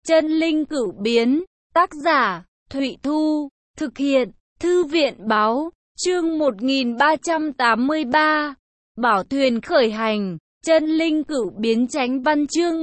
Chân linh cửu biến, tác giả, Thụy Thu, thực hiện, Thư viện báo, chương 1383, Bảo thuyền khởi hành, chân linh cửu biến chánh văn chương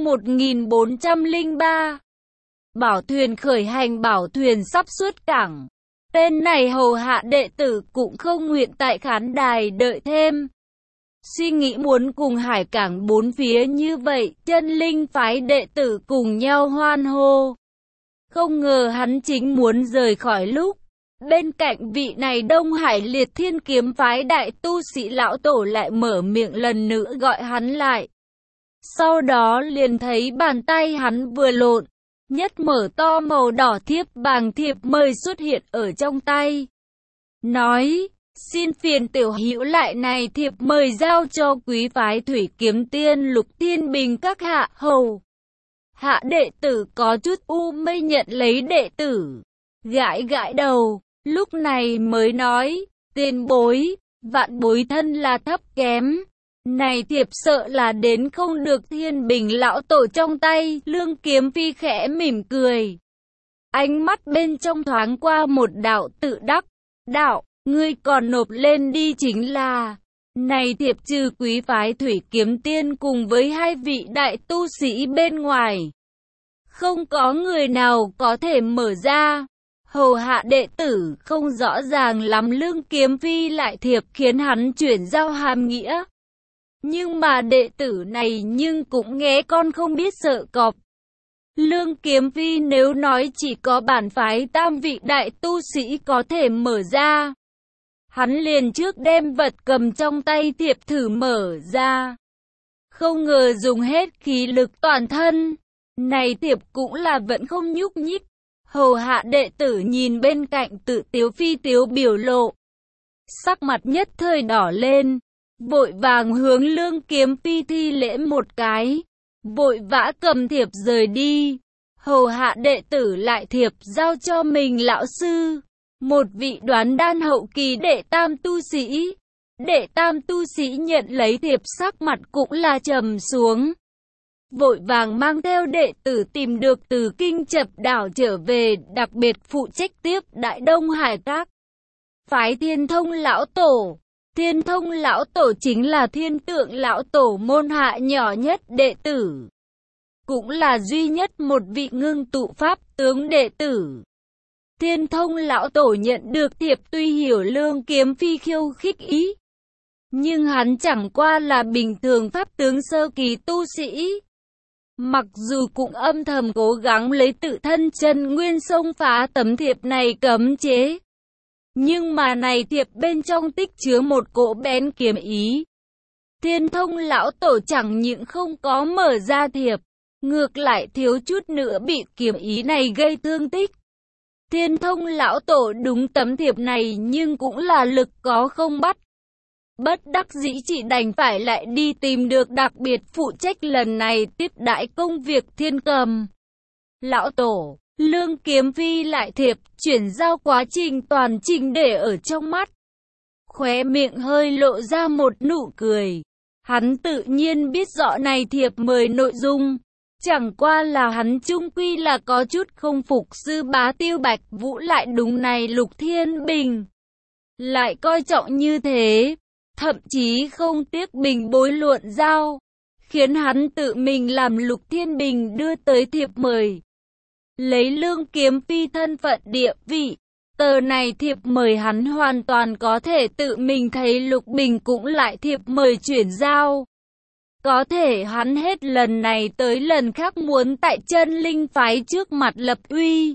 1403. Bảo thuyền khởi hành, bảo thuyền sắp xuất cảng. Tên này hầu hạ đệ tử cũng không nguyện tại khán đài đợi thêm. Suy nghĩ muốn cùng hải cảng bốn phía như vậy, chân linh phái đệ tử cùng nhau hoan hô. Không ngờ hắn chính muốn rời khỏi lúc, bên cạnh vị này Đông Hải Liệt Thiên kiếm phái đại tu sĩ lão tổ lại mở miệng lần nữa gọi hắn lại. Sau đó liền thấy bàn tay hắn vừa lộn, nhất mở to màu đỏ thiếp bàng thiệp mời xuất hiện ở trong tay. Nói, xin phiền tiểu hữu lại này thiệp mời giao cho quý phái Thủy Kiếm Tiên Lục Thiên Bình các hạ hầu. Hạ đệ tử có chút u mê nhận lấy đệ tử, gãi gãi đầu, lúc này mới nói, tiền bối, vạn bối thân là thấp kém. Này thiệp sợ là đến không được Thiên Bình lão tổ trong tay. Lương Kiếm Phi khẽ mỉm cười, ánh mắt bên trong thoáng qua một đạo tự đắc. Đạo, ngươi còn nộp lên đi chính là. Này thiệp trừ quý phái Thủy Kiếm Tiên cùng với hai vị đại tu sĩ bên ngoài, không có người nào có thể mở ra. Hầu hạ đệ tử không rõ ràng lắm Lương Kiếm Phi lại thiệp khiến hắn chuyển giao hàm nghĩa. Nhưng mà đệ tử này nhưng cũng nghe con không biết sợ cọp. Lương Kiếm Phi nếu nói chỉ có bản phái tam vị đại tu sĩ có thể mở ra, hắn liền trước đem vật cầm trong tay thiệp thử mở ra. Không ngờ dùng hết khí lực toàn thân, này thiệp cũng là vẫn không nhúc nhích. Hầu hạ đệ tử nhìn bên cạnh tự tiếu phi tiếu biểu lộ, sắc mặt nhất thời đỏ lên, vội vàng hướng Lương Kiếm Phi thi lễ một cái, vội vã cầm thiệp rời đi. Hầu hạ đệ tử lại thiệp giao cho mình lão sư, một vị đoán đan hậu kỳ đệ tam tu sĩ. Đệ tam tu sĩ nhận lấy thiệp sắc mặt cũng là trầm xuống, vội vàng mang theo đệ tử tìm được từ Kinh Chập đảo trở về, đặc biệt phụ trách tiếp Đại Đông Hải các phái Thiên Thông lão tổ. Thiên Thông lão tổ chính là Thiên Tượng lão tổ môn hạ nhỏ nhất đệ tử, cũng là duy nhất một vị ngưng tụ pháp tướng đệ tử. Thiên Thông lão tổ nhận được thiệp tuy hiểu Lương Kiếm Phi khiêu khích ý, nhưng hắn chẳng qua là bình thường pháp tướng sơ kỳ tu sĩ. Mặc dù cũng âm thầm cố gắng lấy tự thân chân nguyên xông phá tấm thiệp này cấm chế, nhưng mà này thiệp bên trong tích chứa một cỗ bén kiếm ý. Thiên Thông lão tổ chẳng những không có mở ra thiệp, ngược lại thiếu chút nữa bị kiếm ý này gây thương tích. Thiên Thông lão tổ đúng tấm thiệp này nhưng cũng là lực có không bắt. Bất đắc dĩ chỉ đành phải lại đi tìm được đặc biệt phụ trách lần này tiếp đãi công việc Thiên Cầm lão tổ. Lương Kiếm Phi lại thiệp chuyển giao quá trình toàn trình để ở trong mắt, khóe miệng hơi lộ ra một nụ cười. Hắn tự nhiên biết rõ này thiệp mời nội dung, chẳng qua là hắn chung quy là có chút không phục sư bá Tiêu Bạch Vũ lại đúng này Lục Thiên Bình lại coi trọng như thế, thậm chí không tiếc bình bối luận giao, khiến hắn tự mình làm Lục Thiên Bình đưa tới thiệp mời. Lấy Lương Kiếm Phi thân phận địa vị, tờ này thiệp mời hắn hoàn toàn có thể tự mình thấy Lục Bình cũng lại thiệp mời chuyển giao. Có thể hắn hết lần này tới lần khác muốn tại chân linh phái trước mặt lập uy,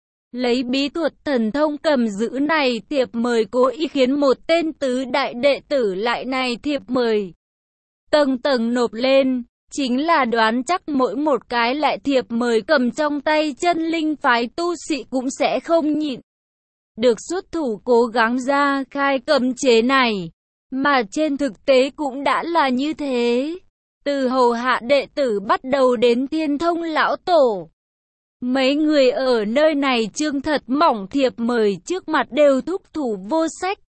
lấy bí thuật thần thông cầm giữ này thiệp mời cố ý khiến một tên tứ đại đệ tử lại này thiệp mời tầng tầng nộp lên. Chính là đoán chắc mỗi một cái lại thiệp mời cầm trong tay chân linh phái tu sĩ cũng sẽ không nhịn được xuất thủ cố gắng ra khai cấm chế này. Mà trên thực tế cũng đã là như thế. Từ hầu hạ đệ tử bắt đầu đến Thiên Thông lão tổ, mấy người ở nơi này trương thật mỏng thiệp mời trước mặt đều thúc thủ vô sách.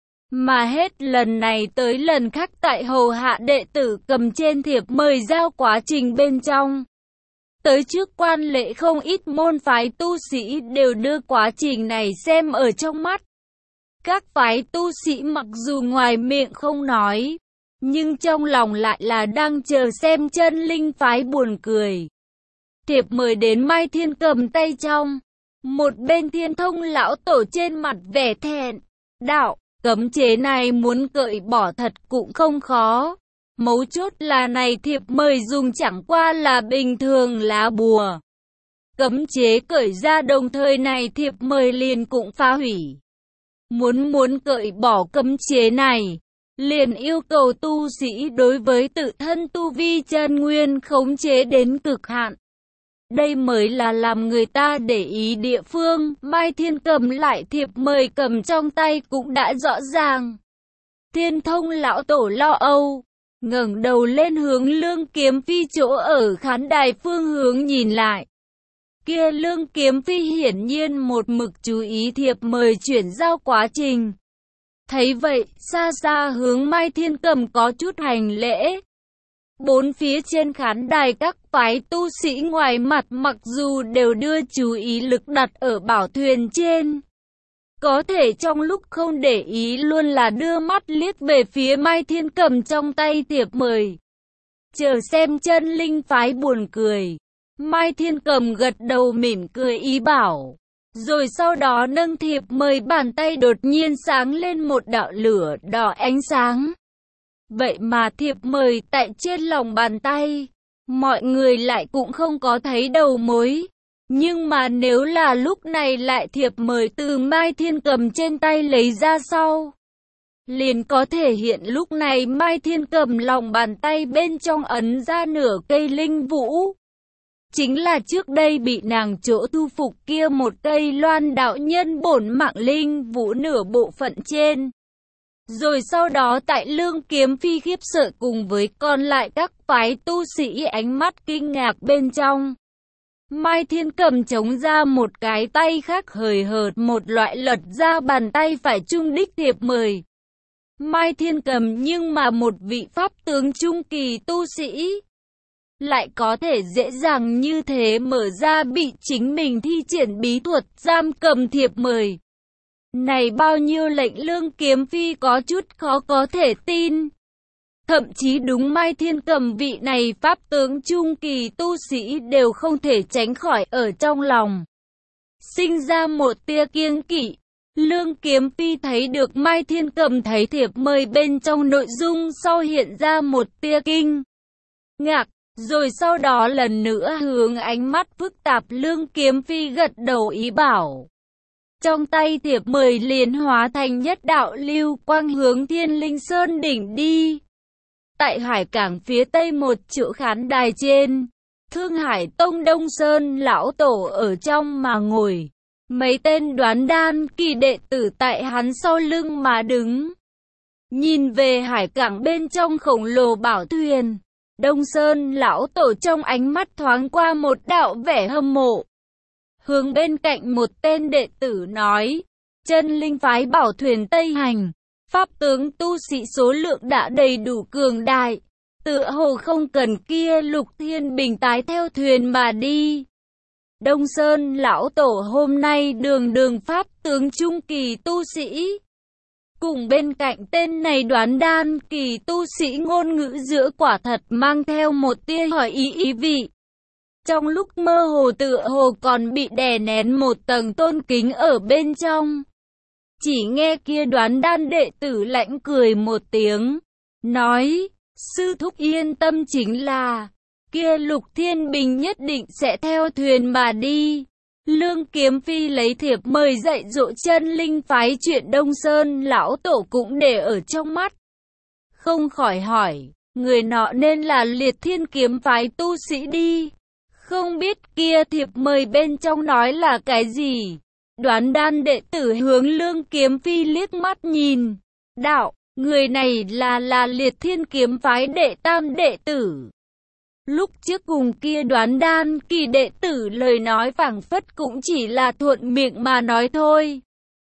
Mà hết lần này tới lần khác tại hầu hạ đệ tử cầm trên thiệp mời giao quá trình bên trong, Tới trước quan lễ không ít môn phái tu sĩ đều đưa quá trình này xem ở trong mắt. Các phái tu sĩ mặc dù ngoài miệng không nói, nhưng trong lòng lại là đang chờ xem chân linh phái buồn cười. Thiệp mời đến Mai Thiên cầm tay trong. Một bên Thiên Thông lão tổ trên mặt vẻ thẹn. Đạo, cấm chế này muốn cởi bỏ thật cũng không khó. Mấu chốt là này thiệp mời dùng chẳng qua là bình thường lá bùa. Cấm chế cởi ra đồng thời này thiệp mời liền cũng phá hủy. Muốn cởi bỏ cấm chế này, liền yêu cầu tu sĩ đối với tự thân tu vi chân nguyên khống chế đến cực hạn. Đây mới là làm người ta để ý địa phương. Mai Thiên cầm lại thiệp mời cầm trong tay cũng đã rõ ràng. Thiên Thông lão tổ lo âu, ngẩng đầu lên hướng Lương Kiếm Phi chỗ ở khán đài phương hướng nhìn lại. Kia Lương Kiếm Phi hiển nhiên một mực chú ý thiệp mời chuyển giao quá trình. Thấy vậy, xa xa hướng Mai Thiên cầm có chút hành lễ. Bốn phía trên khán đài các phái tu sĩ ngoài mặt mặc dù đều đưa chú ý lực đặt ở bảo thuyền trên, có thể trong lúc không để ý luôn là đưa mắt liếc về phía Mai Thiên cầm trong tay thiệp mời, chờ xem chân linh phái buồn cười. Mai Thiên cầm gật đầu mỉm cười ý bảo, rồi sau đó nâng thiệp mời, bàn tay đột nhiên sáng lên một đạo lửa đỏ ánh sáng. Vậy mà thiệp mời tại trên lòng bàn tay, mọi người lại cũng không có thấy đầu mối. Nhưng mà nếu là lúc này lại thiệp mời từ Mai Thiên cầm trên tay lấy ra sau, liền có thể hiện lúc này Mai Thiên cầm lòng bàn tay bên trong ấn ra nửa cây linh vũ. Chính là trước đây bị nàng chỗ thu phục kia một cây Loan đạo nhân bổn mạng linh vũ nửa bộ phận trên. Rồi sau đó tại Lương Kiếm Phi khiếp sợ cùng với còn lại các phái tu sĩ ánh mắt kinh ngạc bên trong, Mai Thiên cầm chống ra một cái tay khác hời hợt một loại lật ra bàn tay phải trung đích thiệp mời. Mai Thiên cầm nhưng mà một vị pháp tướng trung kỳ tu sĩ, lại có thể dễ dàng như thế mở ra bị chính mình thi triển bí thuật giam cầm thiệp mời. Này bao nhiêu lệnh Lương Kiếm Phi có chút khó có thể tin. Thậm chí đúng Mai Thiên cầm vị này pháp tướng trung kỳ tu sĩ đều không thể tránh khỏi ở trong lòng sinh ra một tia kiêng kỵ. Lương Kiếm Phi thấy được Mai Thiên cầm thấy thiệp mời bên trong nội dung sau hiện ra một tia kinh ngạc, rồi sau đó lần nữa hướng ánh mắt phức tạp Lương Kiếm Phi gật đầu ý bảo. Trong tay thiệp mời liền hóa thành nhất đạo lưu quang hướng Thiên Linh Sơn đỉnh đi. Tại hải cảng phía tây một chỗ khán đài trên, Thương Hải Tông Đông Sơn lão tổ ở trong mà ngồi. Mấy tên đoán đan kỳ đệ tử tại hắn sau lưng mà đứng. Nhìn về hải cảng bên trong khổng lồ bảo thuyền, Đông Sơn lão tổ trong ánh mắt thoáng qua một đạo vẻ hâm mộ. Hướng bên cạnh một tên đệ tử nói, chân linh phái bảo thuyền Tây Hành, pháp tướng tu sĩ số lượng đã đầy đủ cường đại, tựa hồ không cần kia Lục Thiên Bình tái theo thuyền mà đi. Đông Sơn lão tổ hôm nay đường pháp tướng trung kỳ tu sĩ, cùng bên cạnh tên này đoán đan kỳ tu sĩ ngôn ngữ giữa quả thật mang theo một tia hỏi ý vị. Trong lúc mơ hồ tựa hồ còn bị đè nén một tầng tôn kính ở bên trong. Chỉ nghe kia đoán đan đệ tử lạnh cười một tiếng, nói, sư thúc yên tâm, chính là kia Lục Thiên Bình nhất định sẽ theo thuyền mà đi. Lương Kiếm Phi lấy thiệp mời dạy dỗ chân linh phái chuyện Đông Sơn lão tổ cũng để ở trong mắt. Không khỏi hỏi, người nọ nên là Liệt Thiên kiếm phái tu sĩ đi. Không biết kia thiệp mời bên trong nói là cái gì. Đoán đan đệ tử hướng Lương Kiếm Phi liếc mắt nhìn, đạo, người này là Liệt Thiên kiếm phái đệ tam đệ tử. Lúc trước cùng kia đoán đan kỳ đệ tử lời nói phảng phất cũng chỉ là thuận miệng mà nói thôi.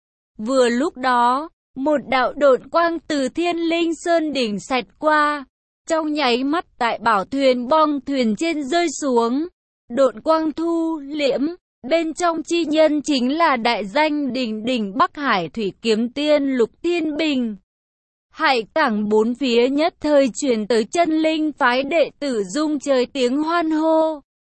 Vừa lúc đó, một đạo độn quang từ Thiên Linh Sơn đỉnh xẹt qua, trong nháy mắt tại bảo thuyền bong thuyền trên rơi xuống. độn quang thu liễm. Bên trong chi nhân chính là đại danh đỉnh đỉnh Bắc Hải Thủy Kiếm Tiên Lục Thiên Bình. Hải cảng bốn phía nhất thời truyền tới chân linh phái đệ tử rung trời tiếng hoan hô.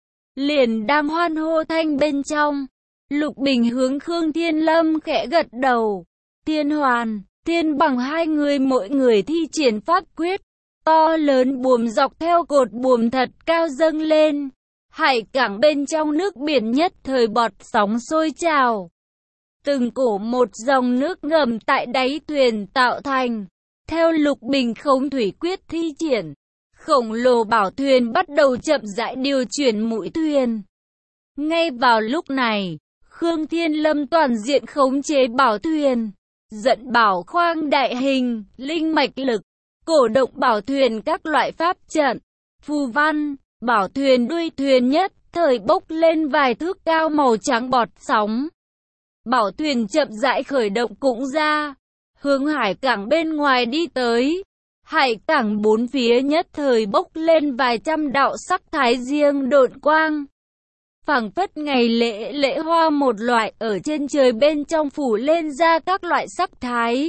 Liền đang hoan hô thanh bên trong, Lục Bình hướng Khương Thiên Lâm khẽ gật đầu. Thiên Hoàn, Thiên Bằng hai người mỗi người thi triển pháp quyết, to lớn buồm dọc theo cột buồm thật cao dâng lên. Hải cảng bên trong nước biển nhất thời bọt sóng sôi trào. Từng cổ một dòng nước ngầm tại đáy thuyền tạo thành. Theo Lục Bình khống thủy quyết thi triển, khổng lồ bảo thuyền bắt đầu chậm rãi điều chuyển mũi thuyền. Ngay vào lúc này, Khương Thiên Lâm toàn diện khống chế bảo thuyền, dẫn bảo khoang đại hình, linh mạch lực, cổ động bảo thuyền các loại pháp trận, phù văn. Bảo thuyền đuôi thuyền nhất thời bốc lên vài thước cao màu trắng bọt sóng. Bảo thuyền chậm rãi khởi động cũng ra, hướng hải cảng bên ngoài đi tới. Hải cảng bốn phía nhất thời bốc lên vài trăm đạo sắc thái riêng độn quang. Phảng phất ngày lễ lễ hoa một loại ở trên trời bên trong phủ lên ra các loại sắc thái.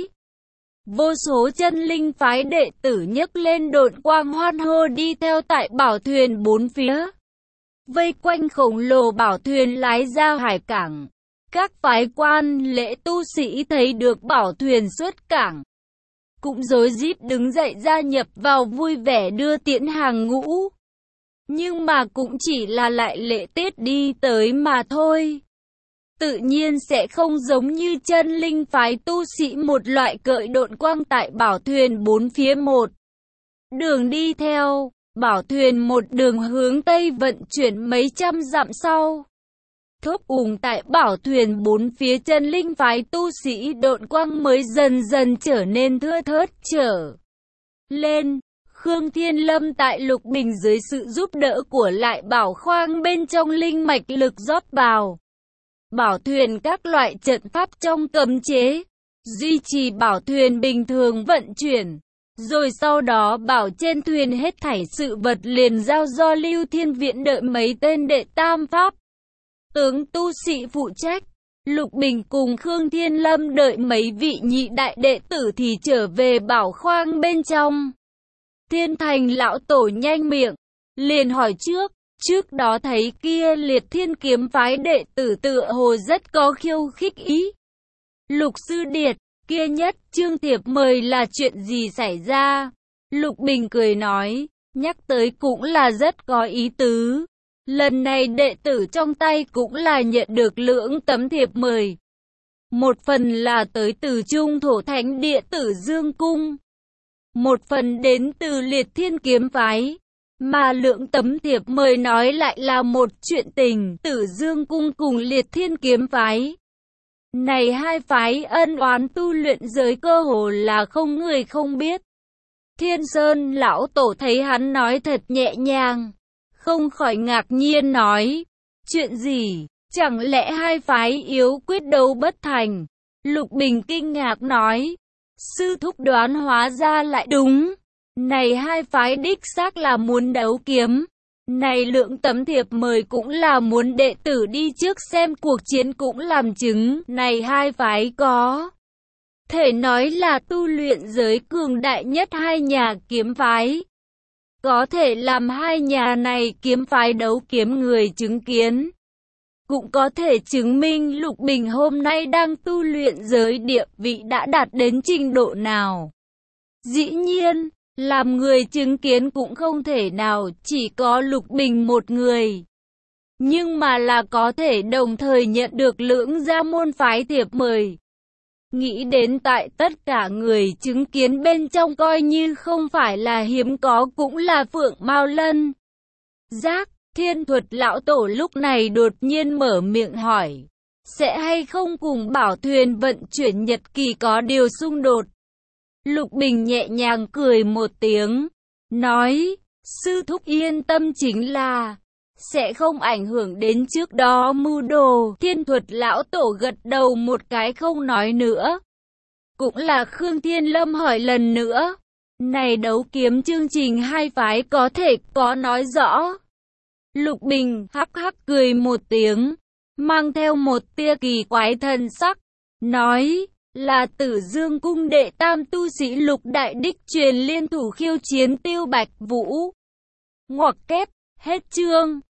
Vô số chân linh phái đệ tử nhấc lên độn quang hoan hô đi theo tại bảo thuyền bốn phía. Vây quanh khổng lồ bảo thuyền lái ra hải cảng. Các phái quan lễ tu sĩ thấy được bảo thuyền xuất cảng, cũng rối rít đứng dậy gia nhập vào vui vẻ đưa tiễn hàng ngũ. Nhưng mà cũng chỉ là lại lễ tiết đi tới mà thôi. Tự nhiên sẽ không giống như chân linh phái tu sĩ một loại cợi độn quang tại bảo thuyền bốn phía một đường đi theo. Bảo thuyền một đường hướng Tây vận chuyển mấy trăm dặm sau. Thúc ủng tại bảo thuyền bốn phía chân linh phái tu sĩ độn quang mới dần dần trở nên thưa thớt trở lên. Khương Thiên Lâm tại Lục Bình dưới sự giúp đỡ của lại bảo khoang bên trong linh mạch lực rót vào bảo thuyền các loại trận pháp trong cấm chế, duy trì bảo thuyền bình thường vận chuyển. Rồi sau đó bảo trên thuyền hết thảy sự vật liền giao do Lưu Thiên Viễn đợi mấy tên đệ tam pháp tướng tu sĩ phụ trách. Lục Bình cùng Khương Thiên Lâm đợi mấy vị nhị đại đệ tử thì trở về bảo khoang bên trong. Thiên Thành lão tổ nhanh miệng, liền hỏi trước đó thấy kia Liệt Thiên kiếm phái đệ tử tựa hồ rất có khiêu khích ý. Lục sư điệt, kia nhất Trương Thiệp mời là chuyện gì xảy ra? Lục Bình cười nói, nhắc tới cũng là rất có ý tứ. Lần này đệ tử trong tay cũng là nhận được lưỡng tấm thiệp mời. Một phần là tới từ Trung Thổ Thánh Địa Tử Dương Cung, một phần đến từ Liệt Thiên kiếm phái. Mà lượng tấm thiệp mời nói lại là một chuyện tình Tử Dương Cung cùng Liệt Thiên kiếm phái. Này hai phái ân oán tu luyện giới cơ hồ là không người không biết. Thiên Sơn lão tổ thấy hắn nói thật nhẹ nhàng, không khỏi ngạc nhiên nói, chuyện gì, chẳng lẽ hai phái yếu quyết đấu bất thành? Lục Bình kinh ngạc nói, sư thúc đoán hóa ra lại đúng. Này hai phái đích xác là muốn đấu kiếm. Này lượng tấm thiệp mời cũng là muốn đệ tử đi trước xem cuộc chiến cũng làm chứng. Này hai phái có thể nói là tu luyện giới cường đại nhất hai nhà kiếm phái. Có thể làm hai nhà này kiếm phái đấu kiếm người chứng kiến. Cũng có thể chứng minh Lục Bình hôm nay đang tu luyện giới địa vị đã đạt đến trình độ nào. Dĩ nhiên, làm người chứng kiến cũng không thể nào chỉ có Lục Bình một người. Nhưng mà là có thể đồng thời nhận được lưỡng gia môn phái thiệp mời. Nghĩ đến tại tất cả người chứng kiến bên trong coi như không phải là hiếm có cũng là Phượng Mao Lân. Giác, Thiên Thuật lão tổ lúc này đột nhiên mở miệng hỏi, sẽ hay không cùng bảo thuyền vận chuyển nhật kỳ có điều xung đột? Lục Bình nhẹ nhàng cười một tiếng, nói, sư thúc yên tâm chính là sẽ không ảnh hưởng đến trước đó mưu đồ. Thiên Thuật lão tổ gật đầu một cái không nói nữa. Cũng là Khương Thiên Lâm hỏi lần nữa, này đấu kiếm chương trình hai phái có thể có nói rõ. Lục Bình hắc hắc cười một tiếng, mang theo một tia kỳ quái thần sắc, nói, là Tử Dương cung đệ tam tu sĩ Lục đại đích truyền liên thủ khiêu chiến Tiêu Bạch Vũ. Ngoặc kép, hết chương.